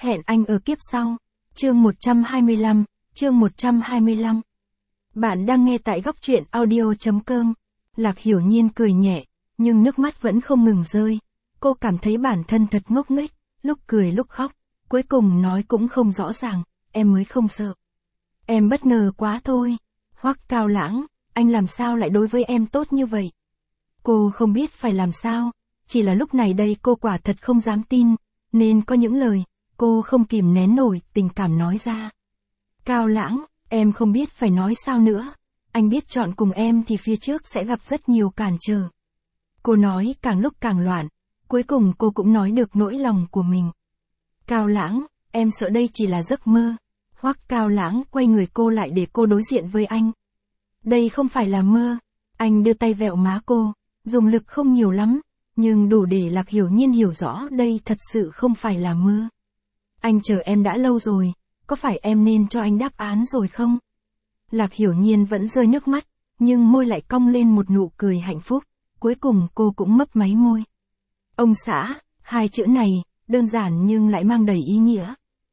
Hẹn anh ở kiếp sau. Chương 125, chương 125. Bạn đang nghe tại góc truyện audio.com. Lạc Hiểu Nhiên cười nhẹ, nhưng nước mắt vẫn không ngừng rơi. Cô cảm thấy bản thân thật ngốc nghếch, lúc cười lúc khóc, cuối cùng nói cũng không rõ ràng, em mới không sợ. Em bất ngờ quá thôi. Hoắc Cao Lãng, anh làm sao lại đối với em tốt như vậy? Cô không biết phải làm sao, chỉ là lúc này đây cô quả thật không dám tin, nên có những lời, cô không kìm nén nổi tình cảm nói ra. Cao Lãng, em không biết phải nói sao nữa, anh biết chọn cùng em thì phía trước sẽ gặp rất nhiều cản trở. Cô nói càng lúc càng loạn, cuối cùng cô cũng nói được nỗi lòng của mình. Cao Lãng, em sợ đây chỉ là giấc mơ. Hoắc Cao Lãng quay người cô lại để cô đối diện với anh. Đây không phải là mơ. Anh đưa tay vẹo má cô, dùng lực không nhiều lắm, nhưng đủ để Lạc Hiểu Nhiên hiểu rõ đây thật sự không phải là mơ. Anh chờ em đã lâu rồi, có phải em nên cho anh đáp án rồi không? Lạc Hiểu Nhiên vẫn rơi nước mắt, nhưng môi lại cong lên một nụ cười hạnh phúc, cuối cùng cô cũng mấp máy môi. Ông xã, hai chữ này, đơn giản nhưng lại mang đầy ý nghĩa.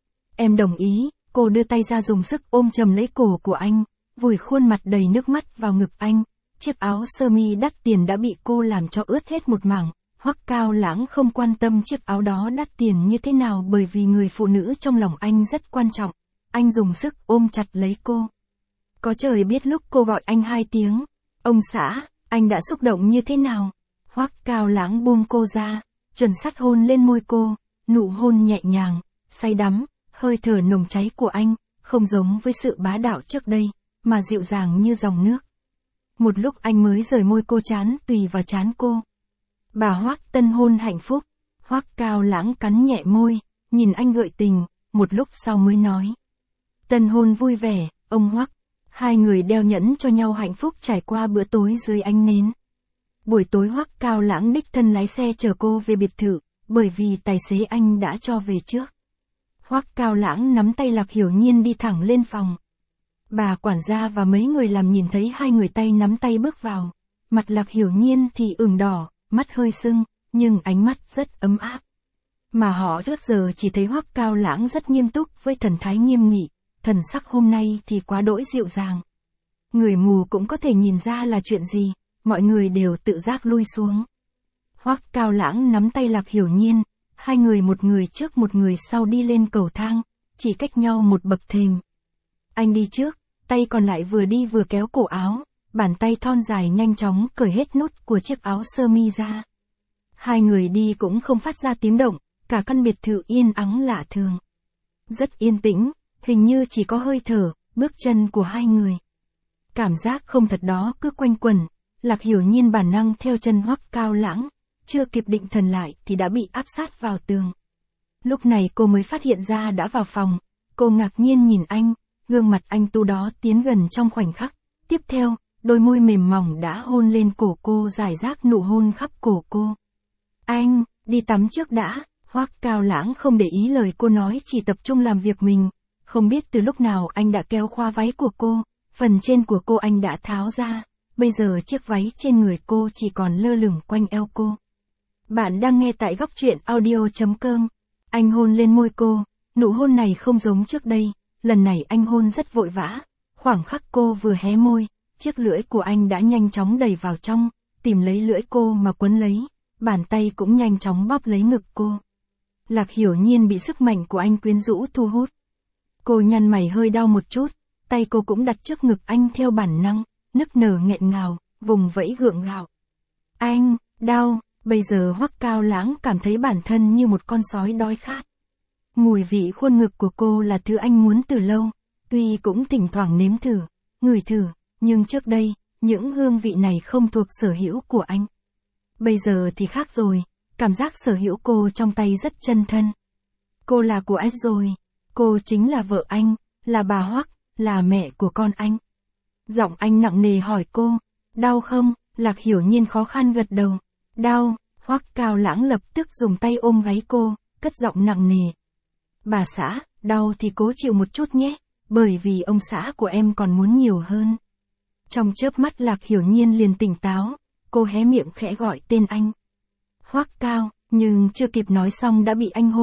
Em đồng ý, cô đưa tay ra dùng sức ôm chầm lấy cổ của anh, vùi khuôn mặt đầy nước mắt vào ngực anh. Chiếc áo sơ mi đắt tiền đã bị cô làm cho ướt hết một mảng. Hoắc Cao Lãng không quan tâm chiếc áo đó đắt tiền như thế nào bởi vì người phụ nữ trong lòng anh rất quan trọng. Anh dùng sức ôm chặt lấy cô. Có trời biết lúc cô gọi anh 2 tiếng, ông xã, anh đã xúc động như thế nào. Hoắc Cao Lãng buông cô ra, chuẩn xác hôn lên môi cô, nụ hôn nhẹ nhàng, say đắm, hơi thở nồng cháy của anh, không giống với sự bá đạo trước đây, mà dịu dàng như dòng nước. Một lúc anh mới rời môi cô chán tùy vào trán cô. Bà Hoắc tân hôn hạnh phúc. Hoắc Cao Lãng cắn nhẹ môi, nhìn anh gợi tình, một lúc sau mới nói. Tân hôn vui vẻ, ông Hoắc. Hai người đeo nhẫn cho nhau hạnh phúc trải qua bữa tối dưới ánh nến. Buổi tối Hoắc Cao Lãng đích thân lái xe chở cô về biệt thự, bởi vì tài xế anh đã cho về trước. Hoắc Cao Lãng nắm tay Lạc Hiểu Nhiên đi thẳng lên phòng. Bà quản gia và mấy người làm nhìn thấy hai người tay nắm tay bước vào. Mặt Lạc Hiểu Nhiên thì ửng đỏ, mắt hơi sưng, nhưng ánh mắt rất ấm áp. Mà họ trước giờ chỉ thấy Hoắc Cao Lãng rất nghiêm túc với thần thái nghiêm nghị, thần sắc hôm nay thì quá đỗi dịu dàng. Người mù cũng có thể nhìn ra là chuyện gì, mọi người đều tự giác lui xuống. Hoắc Cao Lãng nắm tay Lạc Hiểu Nhiên, hai người một người trước một người sau đi lên cầu thang, chỉ cách nhau một bậc thềm. Anh đi trước, tay còn lại vừa đi vừa kéo cổ áo, bàn tay thon dài nhanh chóng cởi hết nút của chiếc áo sơ mi ra. Hai người đi cũng không phát ra tiếng động, cả căn biệt thự yên ắng lạ thường. Rất yên tĩnh, hình như chỉ có hơi thở, bước chân của hai người. Cảm giác không thật đó cứ quanh quẩn, Lạc Hiểu Nhiên bản năng theo chân Hoắc Cao Lãng, chưa kịp định thần lại thì đã bị áp sát vào tường. Lúc này cô mới phát hiện ra đã vào phòng, cô ngạc nhiên nhìn anh, gương mặt anh tu đó tiến gần trong khoảnh khắc. Tiếp theo, đôi môi mềm mỏng đã hôn lên cổ cô rải rác nụ hôn khắp cổ cô. Anh, đi tắm trước đã. Hoắc Cao Lãng không để ý lời cô nói chỉ tập trung làm việc mình. Không biết từ lúc nào anh đã kéo khóa váy của cô, phần trên của cô anh đã tháo ra, bây giờ chiếc váy trên người cô chỉ còn lơ lửng quanh eo cô. Bạn đang nghe tại góc truyện audio.com. Anh hôn lên môi cô, nụ hôn này không giống trước đây, lần này anh hôn rất vội vã. Khoảng khắc cô vừa hé môi, chiếc lưỡi của anh đã nhanh chóng đẩy vào trong, tìm lấy lưỡi cô mà quấn lấy, bàn tay cũng nhanh chóng bóp lấy ngực cô. Lạc Hiểu Nhiên bị sức mạnh của anh quyến rũ thu hút. Cô nhăn mày hơi đau một chút, tay cô cũng đặt trước ngực anh theo bản năng, nức nở nghẹn ngào, vùng vẫy gượng gạo. Anh, đau, bây giờ Hoắc Cao Lãng cảm thấy bản thân như một con sói đói khát. Mùi vị khuôn ngực của cô là thứ anh muốn từ lâu, tuy cũng thỉnh thoảng nếm thử, ngửi thử, nhưng trước đây, những hương vị này không thuộc sở hữu của anh. Bây giờ thì khác rồi, cảm giác sở hữu cô trong tay rất chân thân. Cô là của anh rồi, cô chính là vợ anh, là bà Hoắc, là mẹ của con anh. Giọng anh nặng nề hỏi cô, đau không? Lạc Hiểu Nhiên khó khăn gật đầu, đau. Hoắc Cao Lãng lập tức dùng tay ôm gáy cô, cất giọng nặng nề. Bà xã, đau thì cố chịu một chút nhé, bởi vì ông xã của em còn muốn nhiều hơn. Trong chớp mắt Lạc Hiểu Nhiên liền tỉnh táo, cô hé miệng khẽ gọi tên anh. Hoắc Cao, nhưng chưa kịp nói xong đã bị anh hôn,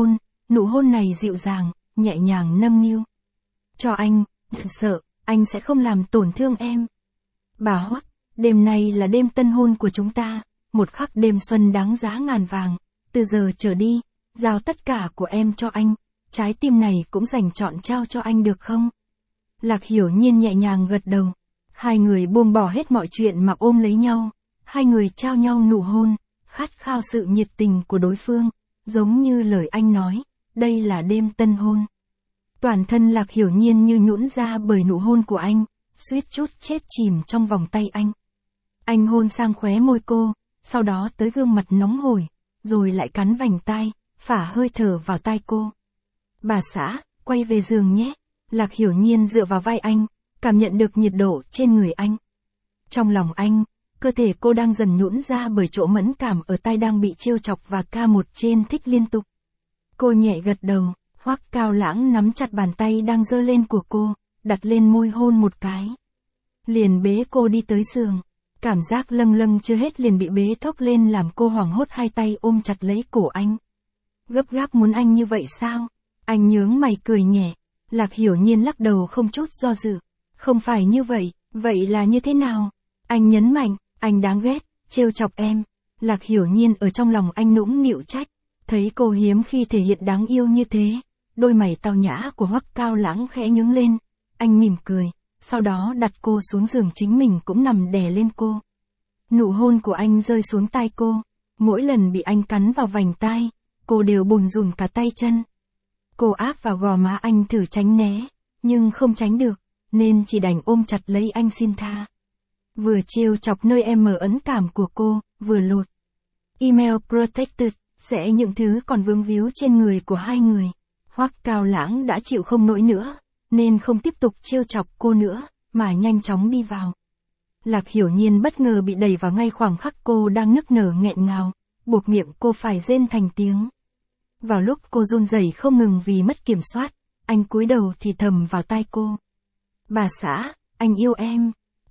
nụ hôn này dịu dàng, nhẹ nhàng nâng niu. Cho anh, sợ, anh sẽ không làm tổn thương em. Bà Hoắc, đêm nay là đêm tân hôn của chúng ta, một khắc đêm xuân đáng giá ngàn vàng, từ giờ trở đi, giao tất cả của em cho anh, trái tim này cũng dành trọn trao cho anh được không? Lạc Hiểu Nhiên nhẹ nhàng gật đầu, hai người buông bỏ hết mọi chuyện mà ôm lấy nhau, hai người trao nhau nụ hôn, khát khao sự nhiệt tình của đối phương, giống như lời anh nói, đây là đêm tân hôn. Toàn thân Lạc Hiểu Nhiên như nhũn ra bởi nụ hôn của anh, suýt chút chết chìm trong vòng tay anh. Anh hôn sang khóe môi cô, sau đó tới gương mặt nóng hổi, rồi lại cắn vành tai, phả hơi thở vào tai cô. Bà xã, quay về giường nhé. Lạc Hiểu Nhiên dựa vào vai anh, cảm nhận được nhiệt độ trên người anh. Trong lòng anh, cơ thể cô đang dần nhũn ra bởi chỗ mẫn cảm ở tai đang bị trêu chọc và ca một trên thích liên tục. Cô nhẹ gật đầu, Hoắc Cao Lãng nắm chặt bàn tay đang giơ lên của cô, đặt lên môi hôn một cái. Liền bế cô đi tới giường. Cảm giác lâng lâng chưa hết liền bị bế thốc lên làm cô hoảng hốt, hai tay ôm chặt lấy cổ anh. Gấp gáp muốn anh như vậy sao? Anh nhướng mày cười nhẹ. Lạc Hiểu Nhiên lắc đầu không chút do dự. Không phải như vậy, vậy là như thế nào? Anh nhấn mạnh, anh đáng ghét, trêu chọc em. Lạc Hiểu Nhiên ở trong lòng anh nũng nịu trách. Thấy cô hiếm khi thể hiện đáng yêu như thế. Đôi mày tao nhã của Hoắc Cao Lãng khẽ nhướng lên. Anh mỉm cười, sau đó đặt cô xuống giường, chính mình cũng nằm đè lên cô. Nụ hôn của anh rơi xuống tai cô. Mỗi lần bị anh cắn vào vành tai, cô đều bùn rùn cả tay chân. Cô áp vào gò má anh thử tránh né, nhưng không tránh được, nên chỉ đành ôm chặt lấy anh xin tha. Vừa trêu chọc nơi em mờ ấn cảm của cô, vừa lột email protected, sẽ những thứ còn vướng víu trên người của hai người. Hoắc Cao Lãng đã chịu không nổi nữa, nên không tiếp tục trêu chọc cô nữa, mà nhanh chóng đi vào. Lạc Hiểu Nhiên bất ngờ bị đẩy vào ngay khoảng khắc cô đang nức nở nghẹn ngào, buộc miệng cô phải rên thành tiếng. Vào lúc cô run rẩy không ngừng vì mất kiểm soát, anh cúi đầu thì thầm vào tai cô. Bà xã, anh yêu em.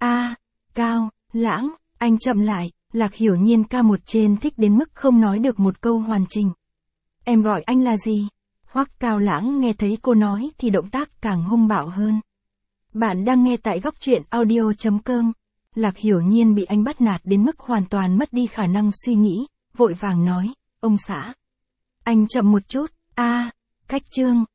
Cao Lãng, anh chậm lại. Lạc Hiểu Nhiên ca một trên thích đến mức không nói được một câu hoàn chỉnh. Em gọi anh là gì? Hoắc Cao Lãng nghe thấy cô nói thì động tác càng hung bạo hơn. Bạn đang nghe tại góc truyện audio.com. Lạc Hiểu Nhiên bị anh bắt nạt đến mức hoàn toàn mất đi khả năng suy nghĩ, vội vàng nói, ông xã. Anh chậm một chút, cách chương.